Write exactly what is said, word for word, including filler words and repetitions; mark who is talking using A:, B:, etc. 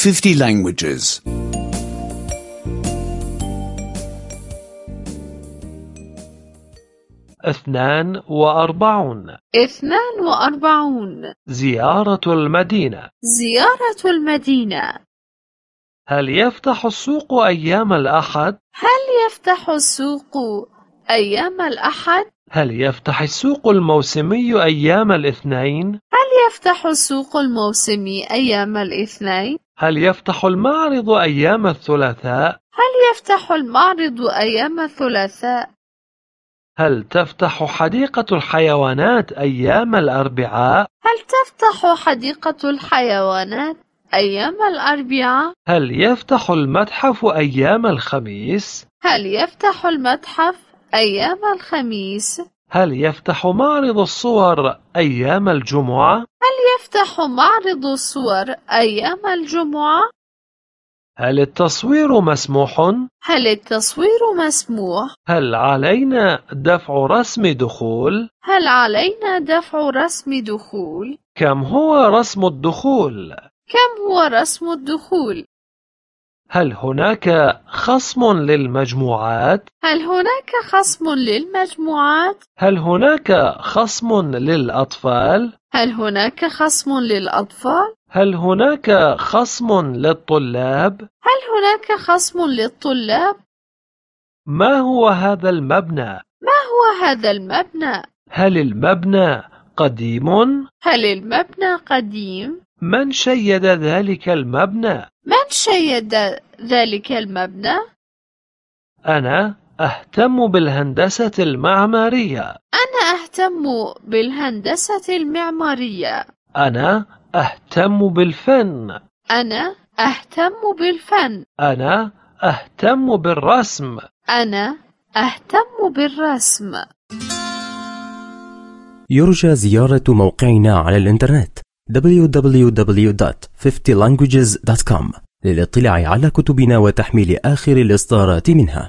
A: fifty languages.
B: اثنان وأربعون.
C: اثنان وأربعون.
B: زيارة المدينة.
C: زيارة المدينة.
B: هل يفتح السوق أيام الأحد؟
C: هل يفتح السوق أيام الأحد؟
B: هل يفتح السوق الموسمي أيام الاثنين؟
C: هل يفتح السوق الموسمي أيام الاثنين؟
B: هل يفتح المعرض أيام الثلاثاء؟
C: هل يفتح المعرض أيام الثلاثاء؟
B: هل تفتح حديقة الحيوانات أيام الأربعاء؟
C: هل تفتح حديقة الحيوانات أيام الأربعاء؟
B: هل يفتح المتحف أيام الخميس؟
C: هل يفتح المتحف أيام الخميس؟
B: هل يفتح معرض الصور أيام الجمعة؟
C: هل يفتح معرض الصور أيام الجمعة؟
B: هل التصوير مسموح؟
C: هل التصوير مسموح؟
B: هل علينا دفع رسم دخول؟
C: هل علينا دفع رسم دخول؟
B: كم هو رسم الدخول؟
C: كم هو رسم الدخول؟
B: هل هناك خصم للمجموعات؟
C: هل هناك خصم للمجموعات؟
B: هل هناك خصم للأطفال؟
C: هل هناك خصم للأطفال؟
B: هل هناك خصم للطلاب؟
C: هل هناك خصم للطلاب؟
B: ما هو هذا المبنى؟
C: ما هو هذا المبنى؟
B: هل المبنى قديم؟
C: هل المبنى قديم؟
B: من شيد ذلك المبنى؟
C: من شيد ذلك المبنى؟
B: أنا أهتم بالهندسة المعمارية.
C: أنا أهتم بالهندسة المعمارية.
B: أنا أهتم بالفن.
C: أنا أهتم بالفن.
B: أنا أهتم بالرسم.
C: أنا أهتم بالرسم.
D: يرجى زيارة موقعنا على الإنترنت دبليو دبليو دبليو دوت fifty languages دوت كوم للاطلاع على كتبنا وتحميل آخر الإصدارات منها.